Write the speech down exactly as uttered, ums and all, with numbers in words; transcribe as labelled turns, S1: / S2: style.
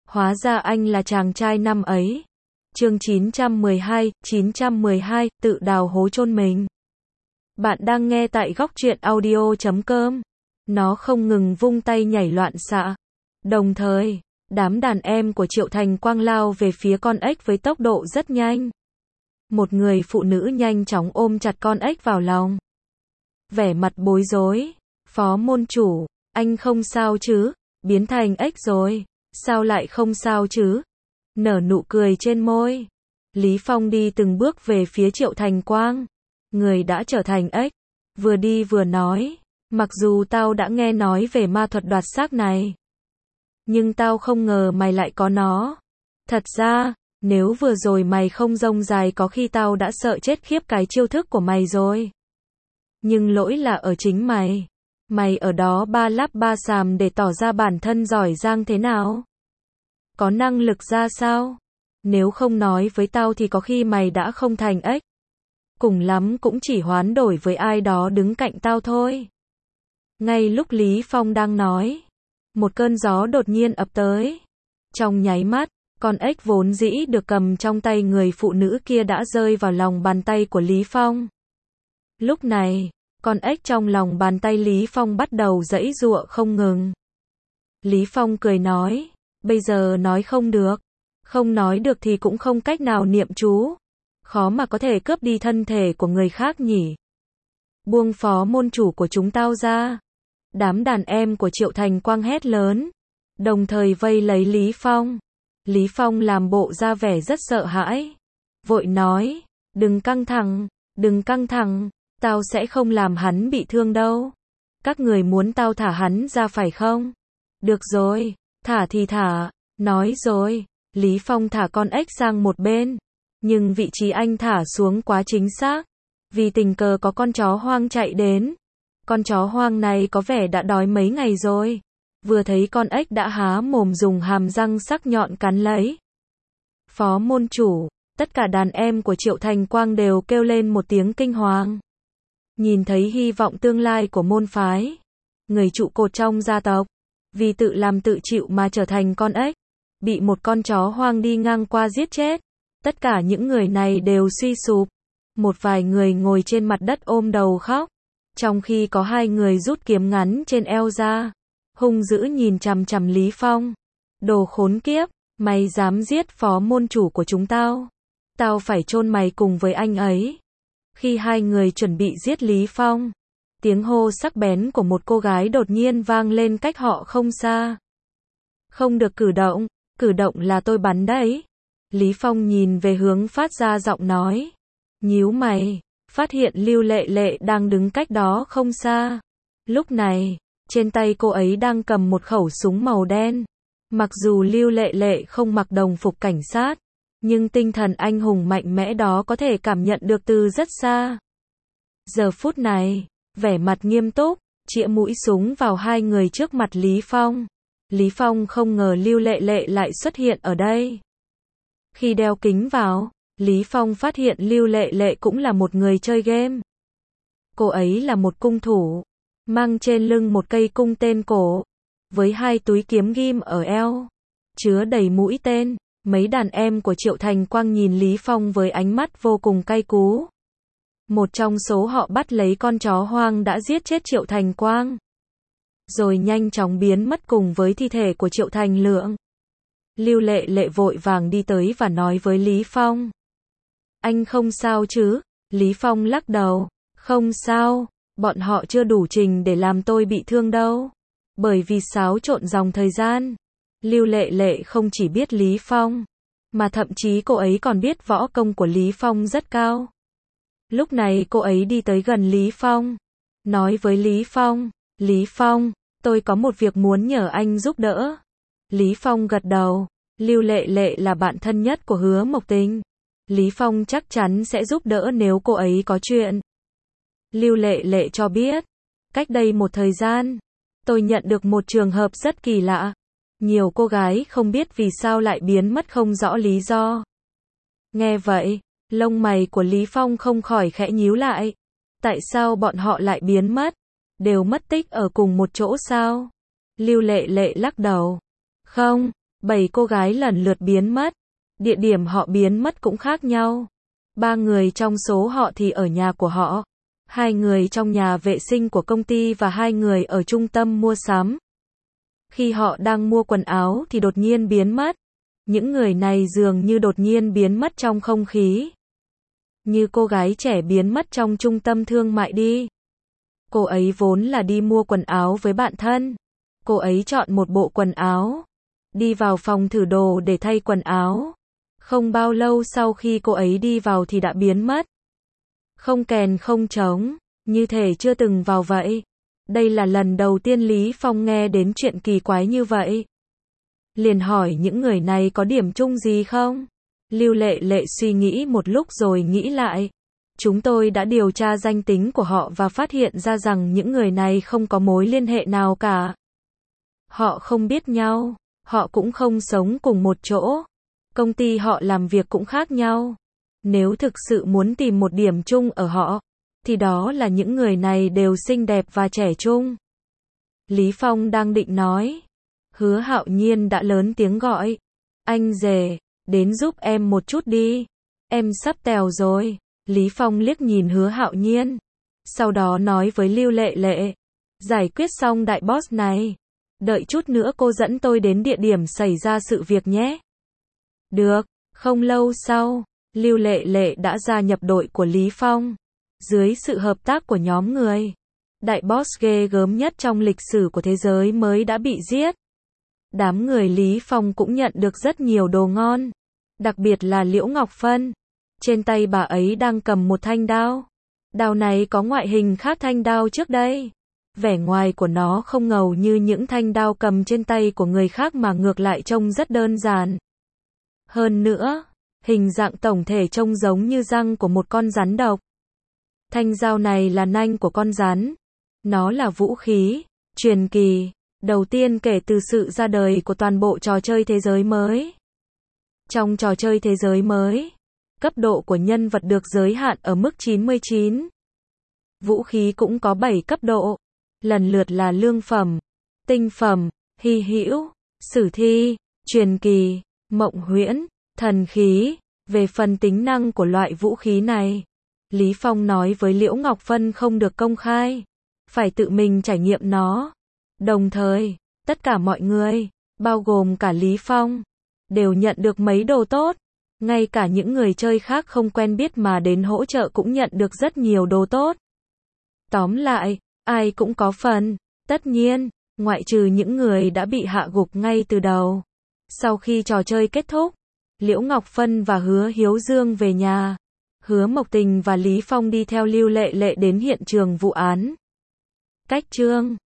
S1: Hóa ra anh là chàng trai năm ấy. Chương chín trăm mười hai, chín trăm mười hai, tự đào hố chôn mình. Bạn đang nghe tại góc truyện audio chấm com. Nó không ngừng vung tay nhảy loạn xạ. Đồng thời, đám đàn em của Triệu Thành Quang lao về phía con ếch với tốc độ rất nhanh. Một người phụ nữ nhanh chóng ôm chặt con ếch vào lòng. Vẻ mặt bối rối. Phó môn chủ, anh không sao chứ? Biến thành ếch rồi. Sao lại không sao chứ? Nở nụ cười trên môi. Lý Phong đi từng bước về phía Triệu Thành Quang. Người đã trở thành ếch. Vừa đi vừa nói. Mặc dù tao đã nghe nói về ma thuật đoạt xác này. Nhưng tao không ngờ mày lại có nó. Thật ra, nếu vừa rồi mày không rông dài có khi tao đã sợ chết khiếp cái chiêu thức của mày rồi. Nhưng lỗi là ở chính mày. Mày ở đó ba lắp ba xàm để tỏ ra bản thân giỏi giang thế nào? Có năng lực ra sao? Nếu không nói với tao thì có khi mày đã không thành ếch. Cùng lắm cũng chỉ hoán đổi với ai đó đứng cạnh tao thôi. Ngay lúc Lý Phong đang nói, một cơn gió đột nhiên ập tới. Trong nháy mắt, con ếch vốn dĩ được cầm trong tay người phụ nữ kia đã rơi vào lòng bàn tay của Lý Phong. Lúc này, con ếch trong lòng bàn tay Lý Phong bắt đầu giãy giụa không ngừng. Lý Phong cười nói, bây giờ nói không được. Không nói được thì cũng không cách nào niệm chú. Khó mà có thể cướp đi thân thể của người khác nhỉ. Buông phó môn chủ của chúng tao ra. Đám đàn em của Triệu Thành Quang hét lớn. Đồng thời vây lấy Lý Phong. Lý Phong làm bộ ra vẻ rất sợ hãi. Vội nói, đừng căng thẳng, đừng căng thẳng. Tao sẽ không làm hắn bị thương đâu. Các người muốn tao thả hắn ra phải không? Được rồi, thả thì thả. Nói rồi, Lý Phong thả con ếch sang một bên. Nhưng vị trí anh thả xuống quá chính xác. Vì tình cờ có con chó hoang chạy đến. Con chó hoang này có vẻ đã đói mấy ngày rồi. Vừa thấy con ếch đã há mồm dùng hàm răng sắc nhọn cắn lấy. Phó môn chủ, tất cả đàn em của Triệu Thành Quang đều kêu lên một tiếng kinh hoàng. Nhìn thấy hy vọng tương lai của môn phái. Người trụ cột trong gia tộc. Vì tự làm tự chịu mà trở thành con ếch. Bị một con chó hoang đi ngang qua giết chết. Tất cả những người này đều suy sụp. Một vài người ngồi trên mặt đất ôm đầu khóc. Trong khi có hai người rút kiếm ngắn trên eo ra. Hung dữ nhìn chằm chằm Lý Phong. Đồ khốn kiếp, mày dám giết phó môn chủ của chúng tao. Tao phải chôn mày cùng với anh ấy. Khi hai người chuẩn bị giết Lý Phong, tiếng hô sắc bén của một cô gái đột nhiên vang lên cách họ không xa. Không được cử động, cử động là tôi bắn đấy. Lý Phong nhìn về hướng phát ra giọng nói. Nhíu mày, phát hiện Lưu Lệ Lệ đang đứng cách đó không xa. Lúc này, trên tay cô ấy đang cầm một khẩu súng màu đen. Mặc dù Lưu Lệ Lệ không mặc đồng phục cảnh sát, nhưng tinh thần anh hùng mạnh mẽ đó có thể cảm nhận được từ rất xa. Giờ phút này, vẻ mặt nghiêm túc, chĩa mũi súng vào hai người trước mặt Lý Phong. Lý Phong không ngờ Lưu Lệ Lệ lại xuất hiện ở đây. Khi đeo kính vào, Lý Phong phát hiện Lưu Lệ Lệ cũng là một người chơi game. Cô ấy là một cung thủ, mang trên lưng một cây cung tên cổ, với hai túi kiếm ghim ở eo, chứa đầy mũi tên. Mấy đàn em của Triệu Thành Quang nhìn Lý Phong với ánh mắt vô cùng cay cú. Một trong số họ bắt lấy con chó hoang đã giết chết Triệu Thành Quang. Rồi nhanh chóng biến mất cùng với thi thể của Triệu Thành Lượng. Lưu Lệ Lệ vội vàng đi tới và nói với Lý Phong. Anh không sao chứ? Lý Phong lắc đầu. Không sao, bọn họ chưa đủ trình để làm tôi bị thương đâu. Bởi vì xáo trộn dòng thời gian. Lưu Lệ Lệ không chỉ biết Lý Phong, mà thậm chí cô ấy còn biết võ công của Lý Phong rất cao. Lúc này cô ấy đi tới gần Lý Phong, nói với Lý Phong, Lý Phong, tôi có một việc muốn nhờ anh giúp đỡ. Lý Phong gật đầu, Lưu Lệ Lệ là bạn thân nhất của Hứa Mộc Tình. Lý Phong chắc chắn sẽ giúp đỡ nếu cô ấy có chuyện. Lưu Lệ Lệ cho biết, cách đây một thời gian, tôi nhận được một trường hợp rất kỳ lạ. Nhiều cô gái không biết vì sao lại biến mất không rõ lý do. Nghe vậy, lông mày của Lý Phong không khỏi khẽ nhíu lại. Tại sao bọn họ lại biến mất? Đều mất tích ở cùng một chỗ sao? Lưu Lệ Lệ lắc đầu. Không, Bảy cô gái lần lượt biến mất. Địa điểm họ biến mất cũng khác nhau. Ba người trong số họ thì ở nhà của họ. Hai người trong nhà vệ sinh của công ty và hai người ở trung tâm mua sắm. Khi họ đang mua quần áo thì đột nhiên biến mất. Những người này dường như đột nhiên biến mất trong không khí. Như cô gái trẻ biến mất trong trung tâm thương mại đi. Cô ấy vốn là đi mua quần áo với bạn thân. Cô ấy chọn một bộ quần áo. Đi vào phòng thử đồ để thay quần áo. Không bao lâu sau khi cô ấy đi vào thì đã biến mất. Không kèn không trống, như thể chưa từng vào vậy. Đây là lần đầu tiên Lý Phong nghe đến chuyện kỳ quái như vậy. Liền hỏi những người này có điểm chung gì không? Lưu Lệ Lệ suy nghĩ một lúc rồi nghĩ lại. Chúng tôi đã điều tra danh tính của họ và phát hiện ra rằng những người này không có mối liên hệ nào cả. Họ không biết nhau, họ cũng không sống cùng một chỗ. Công ty họ làm việc cũng khác nhau. Nếu thực sự muốn tìm một điểm chung ở họ, thì đó là những người này đều xinh đẹp và trẻ trung. Lý Phong đang định nói. Hứa Hạo Nhiên đã lớn tiếng gọi. Anh rể, đến giúp em một chút đi. Em sắp tèo rồi. Lý Phong liếc nhìn Hứa Hạo Nhiên. Sau đó nói với Lưu Lệ Lệ. Giải quyết xong đại boss này. Đợi chút nữa cô dẫn tôi đến địa điểm xảy ra sự việc nhé. Được, không lâu sau, Lưu Lệ Lệ đã gia nhập đội của Lý Phong. Dưới sự hợp tác của nhóm người, đại boss ghê gớm nhất trong lịch sử của thế giới mới đã bị giết. Đám người Lý Phong cũng nhận được rất nhiều đồ ngon. Đặc biệt là Liễu Ngọc Phân. Trên tay bà ấy đang cầm một thanh đao. Đao này có ngoại hình khác thanh đao trước đây. Vẻ ngoài của nó không ngầu như những thanh đao cầm trên tay của người khác mà ngược lại trông rất đơn giản. Hơn nữa, hình dạng tổng thể trông giống như răng của một con rắn độc. Thanh dao này là nanh của con rắn. Nó là vũ khí, truyền kỳ, đầu tiên kể từ sự ra đời của toàn bộ trò chơi thế giới mới. Trong trò chơi thế giới mới, cấp độ của nhân vật được giới hạn ở mức chín mươi chín. Vũ khí cũng có bảy cấp độ, lần lượt là lương phẩm, tinh phẩm, hy hữu, sử thi, truyền kỳ, mộng huyễn, thần khí. Về phần tính năng của loại vũ khí này, Lý Phong nói với Liễu Ngọc Phân không được công khai, phải tự mình trải nghiệm nó. Đồng thời, tất cả mọi người, bao gồm cả Lý Phong, đều nhận được mấy đồ tốt. Ngay cả những người chơi khác không quen biết mà đến hỗ trợ cũng nhận được rất nhiều đồ tốt. Tóm lại, ai cũng có phần, tất nhiên, ngoại trừ những người đã bị hạ gục ngay từ đầu. Sau khi trò chơi kết thúc, Liễu Ngọc Phân và Hứa Hiếu Dương về nhà. Hứa Mộc Tình và Lý Phong đi theo Lưu Lệ Lệ đến hiện trường vụ án. Cách chương